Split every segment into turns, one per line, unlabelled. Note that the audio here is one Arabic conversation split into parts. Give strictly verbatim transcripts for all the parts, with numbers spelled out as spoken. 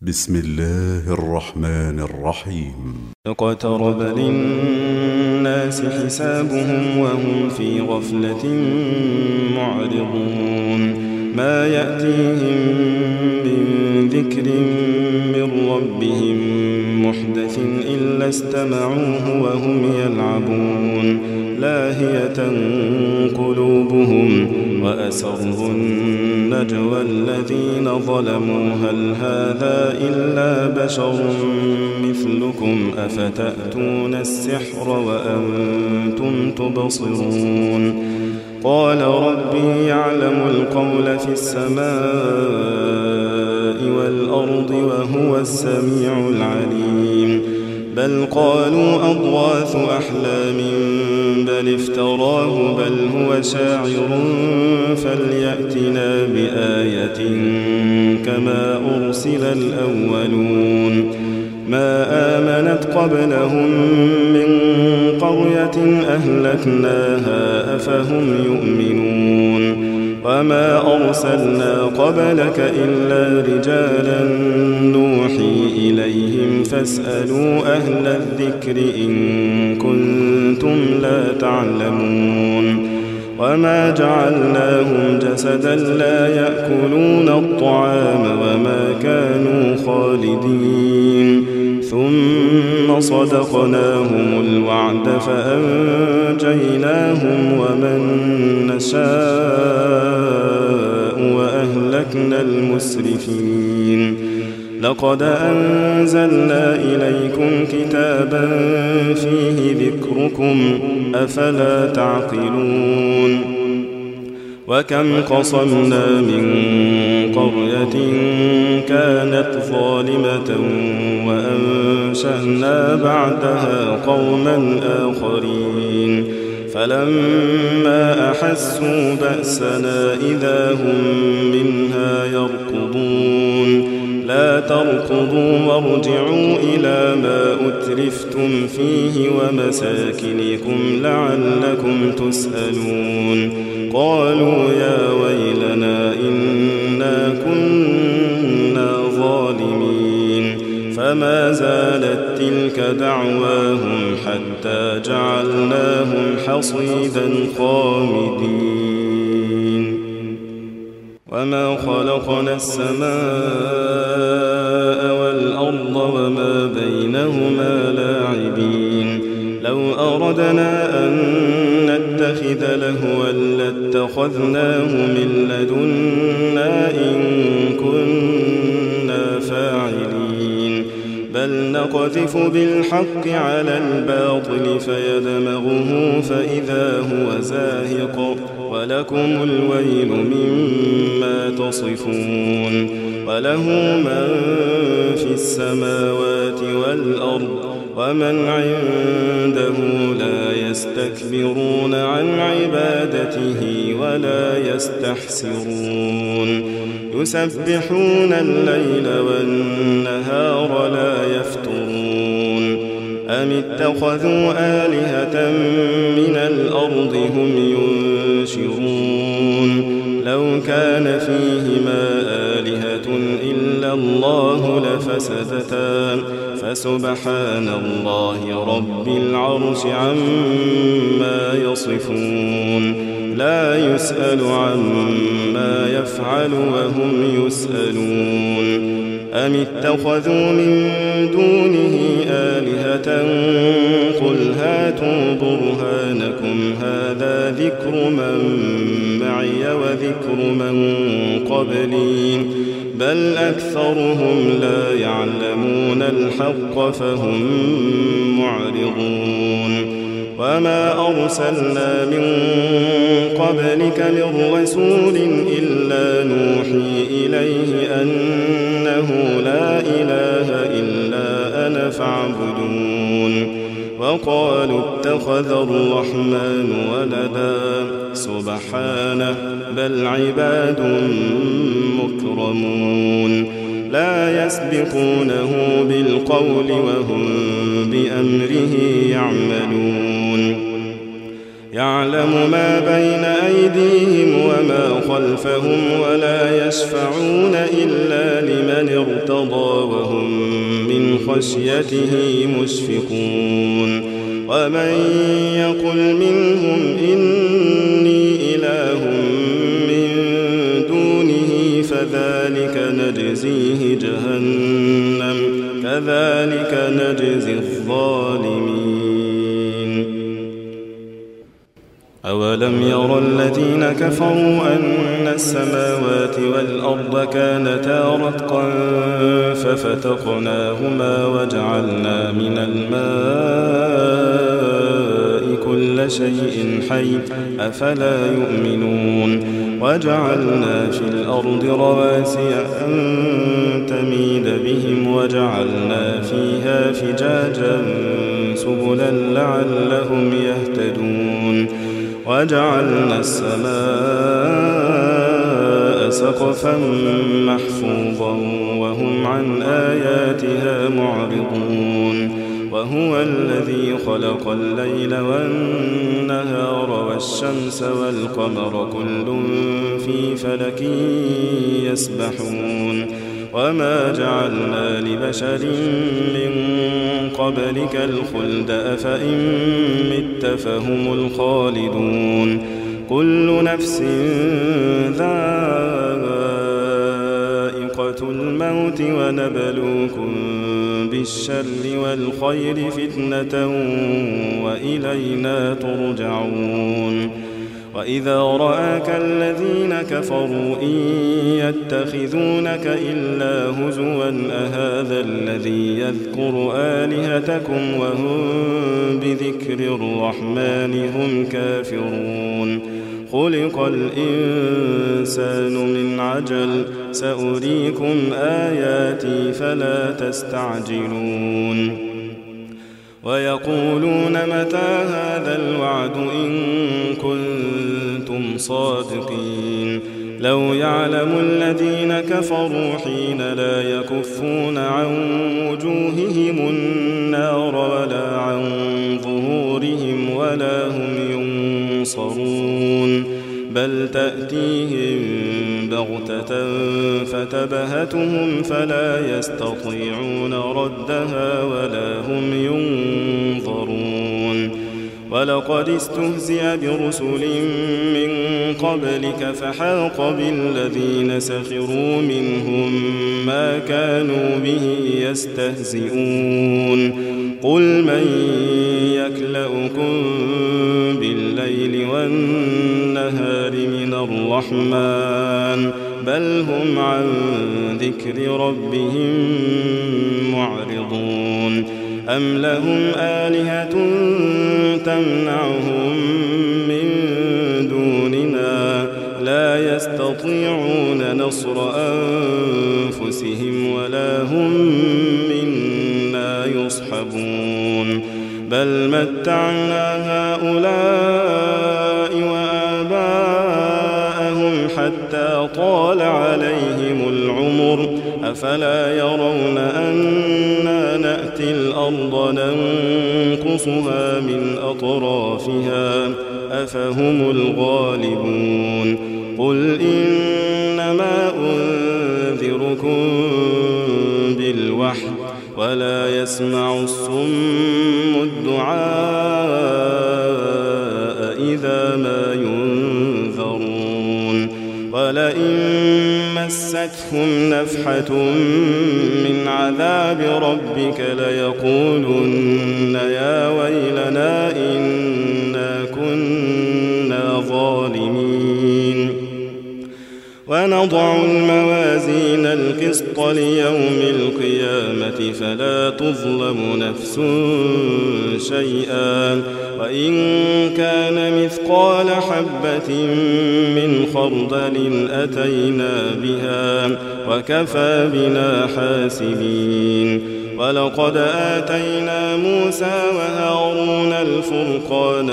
بسم الله الرحمن الرحيم.
اقترب للناس حسابهم وهم في غفلة معرضون ما يأتيهم من ذكر من ربهم محدث إلا استمعوه وهم يلعبون لاهية قلوبهم وأسروا النجوى الذين ظلموا هل هذا إلا بشر مثلكم أفتأتون السحر وأنتم تبصرون قال ربي يعلم القول في السماء والأرض وهو السميع العليم بل قالوا أضغاث أحلام بل افتراه بل هو شاعر فليأتنا بآية كما أرسل الأولون ما آمنت قبلهم من قرية أهلكناها أفهم يؤمنون وما أرسلنا قبلك إلا رجالا نوحي إليهم فاسألوا أهل الذكر إن كنتم لا تعلمون وما جعلناهم جسدا لا يأكلون الطعام وما كانوا خالدين ثم صدقناهم الوعد فأنجيناهم ومن نشاء وأهلكنا المسرفين لقد أنزلنا إليكم كتابا فيه ذكركم أفلا تعقلون وكم قصمنا من قرية كانت ظالمة وأنشأنا بعدها قوما آخرين فلما أحسوا بأسنا إذا هم منها يركضون لا تركضوا وارجعوا إلى ما أترفتم فيه ومساكنكم لعلكم تسألون قالوا يا ويلنا إنا كنا ظالمين فما زالت تلك دعواهم حتى جعلناهم حصيدا خامدين وما خلقنا السماء والأرض وما بينهما لاعبين لو أردنا أن نتخذ لهوا لاتخذناه من لدنا إن كنا فاعلين بل نقذف بالحق على الباطل فيدمغه فإذا هو زاهق ولكم الويل مما تصفون وله من في السماوات والأرض ومن عنده لا يستكبرون عن عبادته ولا يستحسرون يسبحون الليل والنهار لا يفترون أم اتخذوا آلهة من الأرض هم ينشرون لو كان فيهما آلهة إلا الله لفسدتا فسبحان الله رب العرش عما يصفون لا يسأل عما يفعل وهم يسألون أم اتخذوا من دونه آلهة قل هاتوا برهانكم هذا ذكر من معي وذكر من قبلي بل أكثرهم لا يعلمون الحق فهم معرضون وما أرسلنا من قبلك من رسول إلا نوحي إليه أنه لا إله إلا أنا فاعبدون وقالوا اتخذ الرحمن ولدا سبحانه بل عباد مكرمون لا يسبقونه بالقول وهم بأمره يعملون يعلم ما بين أيديهم وما خلفهم ولا يشفعون إلا لمن ارتضى وهم من خشيته مشفقون ومن يقل منهم إني إله من دونه فذلك نجزيه جهنم كذلك نجزي الظالمين أولم ير الذين كفروا أن السماوات والأرض كانتا رتقا ففتقناهما وجعلنا من الماء كل شيء حي أفلا يؤمنون وجعلنا في الأرض رواسي أن تميد بهم وجعلنا فيها فجاجا سبلا لعلهم يهتدون وجعلنا السماء سقفا محفوظا وهم عن آياتها معرضون وهو الذي خلق الليل والنهار والشمس والقمر كل في فلك يسبحون وما جعلنا لبشر من قبلك الخلد أفإن مت فهم الخالدون كل نفس ذائقة الموت ونبلوكم بالشر والخير فتنة وإلينا ترجعون وإذا رآك الذين كفروا إن يتخذونك إلا هزوا أهذا الذي يذكر آلهتكم وهم بذكر الرحمن هم كافرون خلق الإنسان من عجل سأريكم آياتي فلا تستعجلون ويقولون متى هذا الوعد إن كنتم صادقين لو يعلم الذين كفروا حين لا يكفون عن وجوههم النار ولا عن ظهورهم ولا هم ينصرون بل تأتيهم بغتة فتبهتهم فلا يستطيعون ردها ولا هم ينظرون ولقد استهزئ برسل من قبلك فحاق بالذين سخروا منهم ما كانوا به يستهزئون قل من يكلؤكم بالليل والنهار من الرحمن بل هم عن ذكر ربهم معرضون أم لهم آلهة تمنعهم من دوننا لا يستطيعون نصر أنفسهم ولا هم منا يصحبون بل متعنا هؤلاء وآباءهم حتى طال عليهم العمر أفلا يرون أنا نأتي الأرض ننقصها من أطرافها أفهم الغالبون قل إنما أنذركم بالوحي ولا يسمع الصم الدعاء إذا ما ينذرون ولئن مستهم نفحة من عذاب ربك ليقولن يا ويلنا إنا كنا ظالمين ونضع الموازين القسط ليوم القيامة فلا تظلم نفس شيئا وإن كان مثقال حبة من خردل أتينا بها وكفى بنا حاسبين ولقد آتينا موسى وهارون الفرقان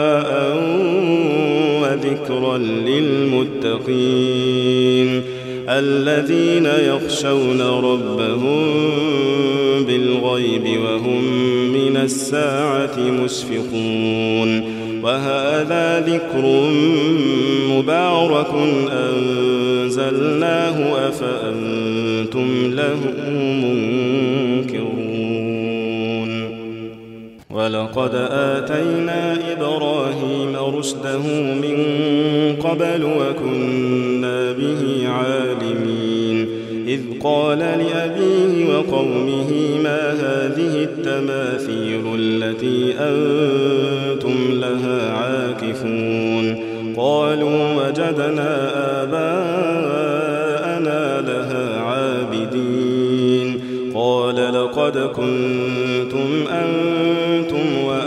وضياء وذكرا للمتقين الذين يخشون ربهم بالغيب وهم من الساعة مشفقون وهذا ذكر مبارك أنزلناه أفأنتم له منكرون ولقد آتينا إبراهيم رشده من قبل وكنا به عالمين إذ قال لأبيه وقومه ما هذه التماثيل التي أنتم لها عاكفون قالوا وجدنا آباءنا لها عابدين قال لقد كنتم أنتم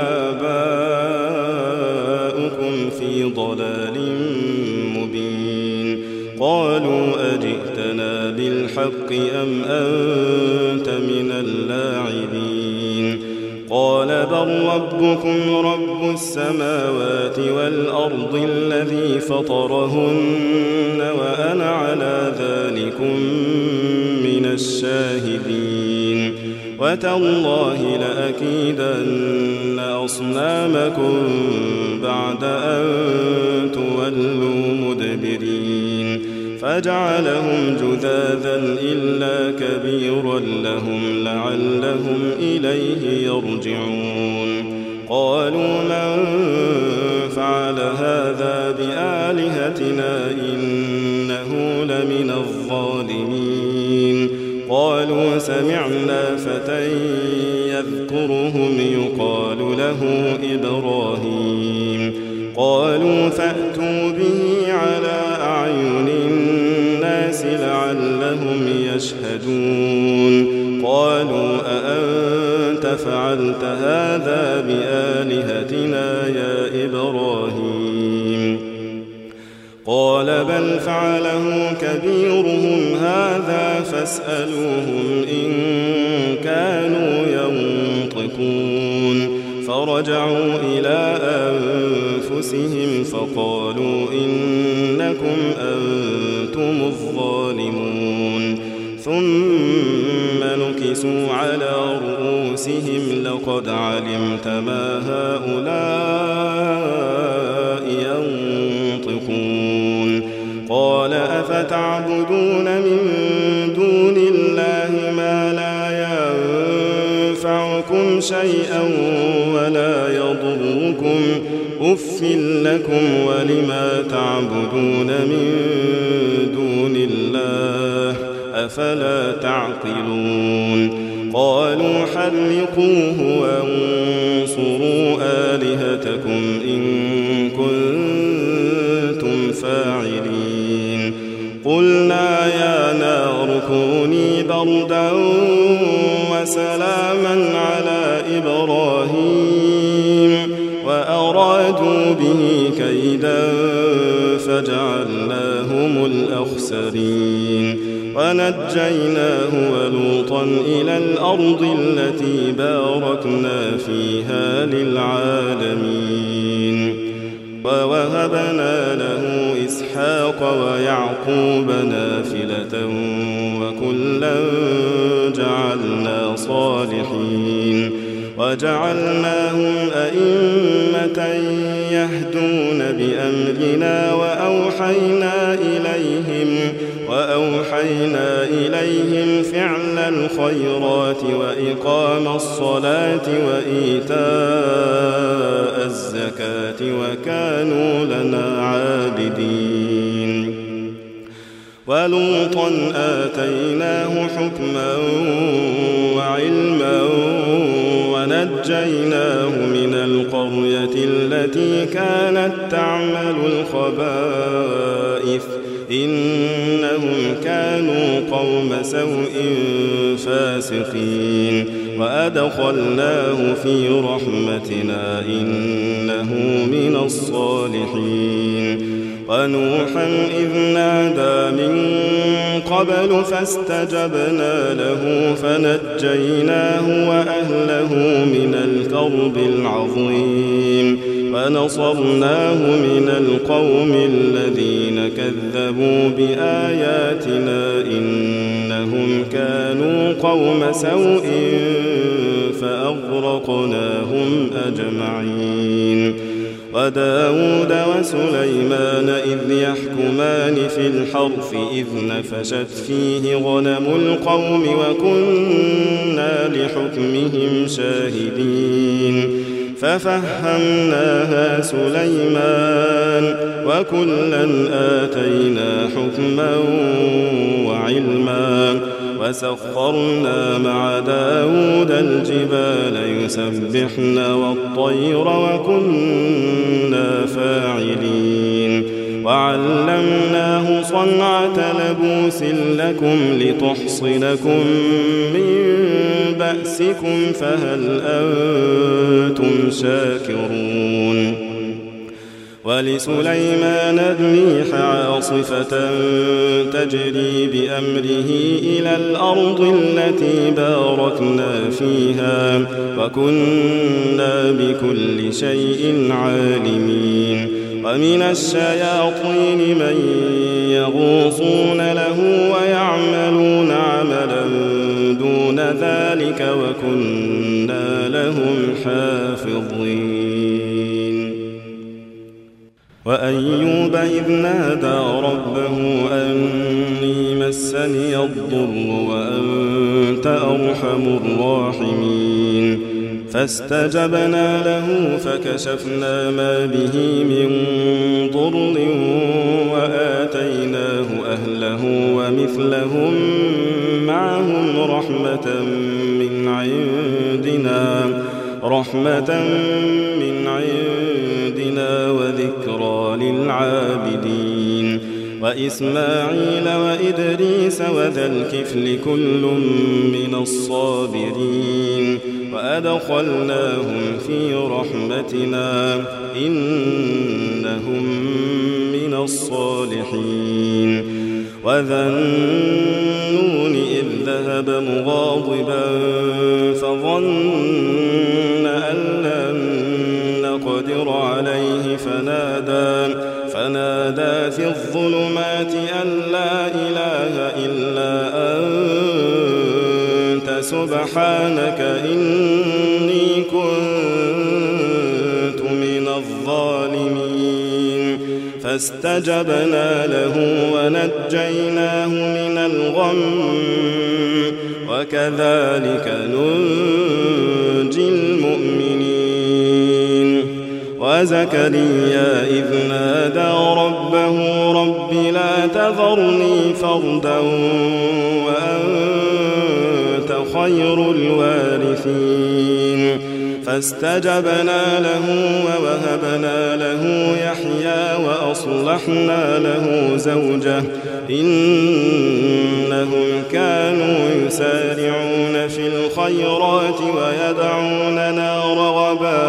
وآباؤكم في ضلال مبين قالوا أجئتنا بالحق أم أنت من اللاعبين قال بل ربكم رب السماوات والأرض الذي فطرهن وأنا على ذلكم من الشاهدين وتالله لأكيدن أصنامكم بعد أن تولوا مدبرين فجعلهم جذاذا إلا كبيرا لهم لعلهم إليه يرجعون قالوا من فعل هذا بآلهتنا إنه لمن الظالمين قالوا سمعنا فتى يذكرهم يقال له إبراهيم قالوا فأتوا به على أعين الناس لعلهم يشهدون قالوا أأنت فعلت هذا بآلهتنا يا إبراهيم قال بل فعله كبيرهم هذا فاسألوهم إن كانوا ينطقون فرجعوا إلى أنفسهم فقالوا إنكم أنتم الظالمون ثم نكسوا على رؤوسهم لقد علمت ما هؤلاء ينطقون قال أفتعبدون من دون الله ما لا ينفعكم شيئا ولا يضركم أف لكم ولما تعبدون من دون الله أفلا تعقلون قالوا حرقوه وانصروا آلهتكم إن كنتم فاعلين قلنا يا نار كوني بردا وسلاما على إبراهيم وأرادوا به كيدا فجعلناهم الأخسرين ونجيناه ولوطا إلى الأرض التي باركنا فيها للعالمين ووهبنا له إسحاق ويعقوب نافلة وكلا جعلنا صالحين وجعلناهم أئمة يهدون بأمرنا وأوحينا إليهم وأوحينا إليهم فعل الخيرات وإقام الصلاة وإيتاء الزكاة وكانوا لنا عابدين ولوطا آتيناه حكما وعلما ونجيناه من القرية التي كانت تعمل الخبائث إنهم كانوا قوم سوء فاسقين وأدخلناه في رحمتنا إنه من الصالحين ونوحا إذ نادى من قبل فاستجبنا له فنجيناه وأهله من الكرب العظيم ونصرناه من القوم الذين كذبوا بآياتنا إنهم كانوا قوم سوء فأغرقناهم أجمعين. وداود وسليمان إذ يحكمان في الحرث إذ نفشت فيه غنم القوم وكنا لحكمهم شاهدين ففهمناها سليمان وكلا آتينا حكما وعلما وسخرنا مع داود الجبال يسبحن والطير وكنا فاعلين وعلمناه صنعة لبوس لكم لتحصنكم من بأسكم فهل أنتم شاكرون. ولسليمان الريح عاصفة تجري بأمره إلى الأرض التي باركنا فيها وكنا بكل شيء عالمين. ومن الشياطين من يغوصون له ويعملون عملا دون ذلك وكنا لهم حافظين. وأيوب إذ نادى ربه أني مسني الضر وأنت أرحم الراحمين فاستجبنا له فكشفنا ما به من ضر وآتيناه أهله ومثلهم معهم رحمة من عندنا رحمة من عندنا وذكرى للعابدين. وإسماعيل وإدريس وذا الكفل كل من الصابرين وأدخلناهم في رحمتنا إنهم من الصالحين. وذا النون إذ ذهب مغاضبا فظن أن لن نقدر عليه فنادى فنادى في الظلمات أن لا إله إلا أنت سبحانك إني كنت من الظالمين. فاستجبنا له ونجيناه من الغم وكذلك ننجي المؤمنين. وزكريا إذ نادى ربه رب لا تذرني فردا وأنت خير الوارثين فاستجبنا له ووهبنا له يحيى وأصلحنا له زوجه إنهم كانوا يسارعون في الخيرات ويدعوننا رغبا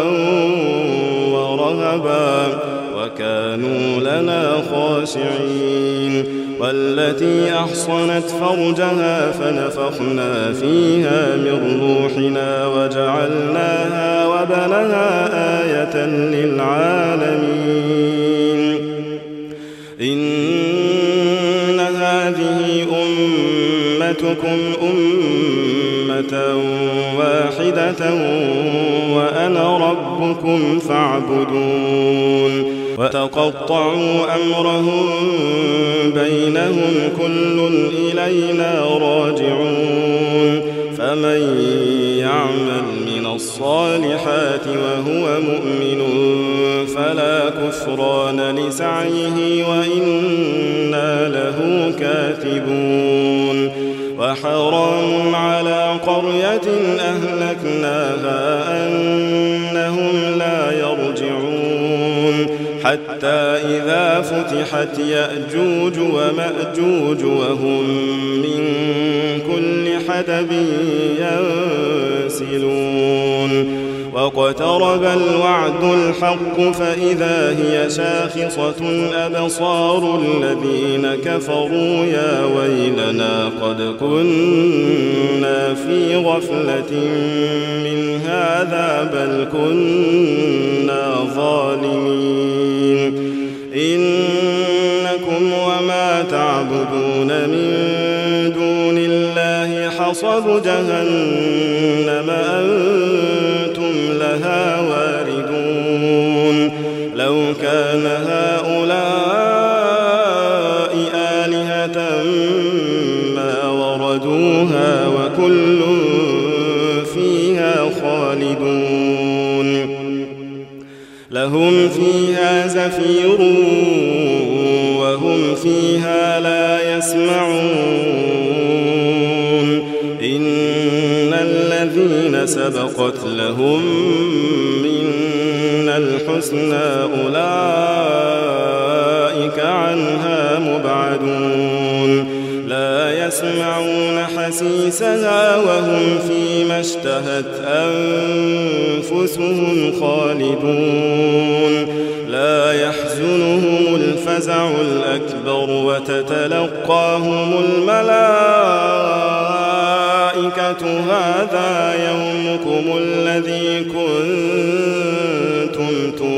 ورهبا وكانوا لنا خاشعين. والتي أحصنت فرجها فنفخنا فيها من روحنا وجعلناها وبنها آية للعالمين. إن هذه أمتكم أمة واحدة وأنا ربكم فاعبدون. وتقطعوا أمرهم بينهم كل إلينا راجعون. فمن يعمل من الصالحات وهو مؤمن فلا كفران لسعيه وإنا له كاتبون. وحرام على قرية أهلكناها أنهم لا يرجعون حتى إذا فتحت يأجوج ومأجوج وهم من كل حدب ينسلون. واقترب الوعد الحق فإذا هي شاخصة أبصار الذين كفروا يا ويلنا قد كنا في غفلة من هذا بل كنا ظالمين إنكم وما تعبدون من دون الله حصب جهنم أنتم لها واردون لو كان هؤلاء آلهة ما وردوها وكل فيها خالدون لهم فيها زفير وهم فيها لا يسمعون إن الذين سبقت لهم منا الحسنى أولئك عنها مبعدون لا يسمعون حسيسها وهم فيما اشتهت أنفسهم خالدون لا يحزنهم الفزع الأكبر وتتلقاهم الملائكة هذا يومكم الذي كنتم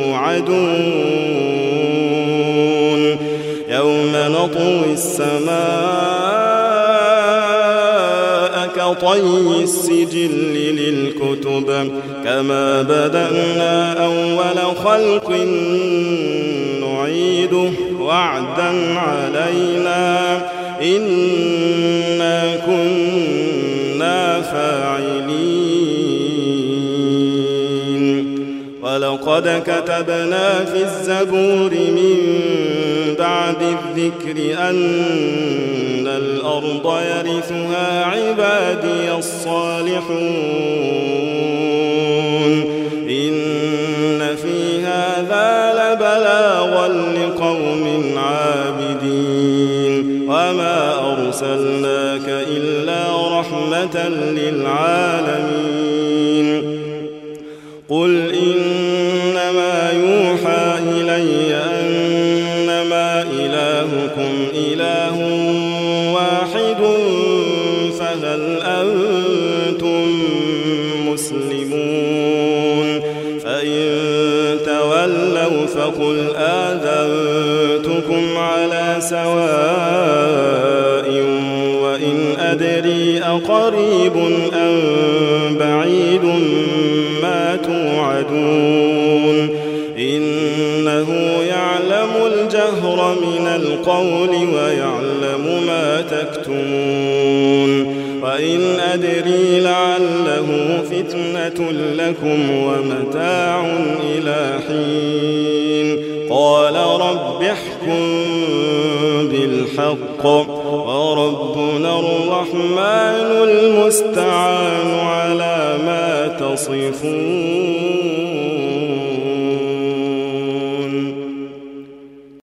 توعدون يوم نطوي السماء كطي السجل للكتب كما بدأنا أول خلق نعيده وعدا علينا إنا كنا فاعلين ولقد كتبنا في الزبور من بعد الذكر أن الأرض يرثها عبادي الصالحون إن في هذا لبلاغا لقوم عابدين وما أرسلناك إلا رحمة للعالمين قل إنما يوحى إلي أنما إلهكم إله واحد فهل أنتم مسلمون فإن تولوا فقل آذنتكم على سواء وإن أدري أقريب أم بعيد ما توعدون إنه يعلم الجهر من القول ويعلم ما تكتمون وإن أدري لعله فتنة لكم ومتاع إلى حين قال رب احكم بالحق وربنا الرحمن المستعان على ما تصفون.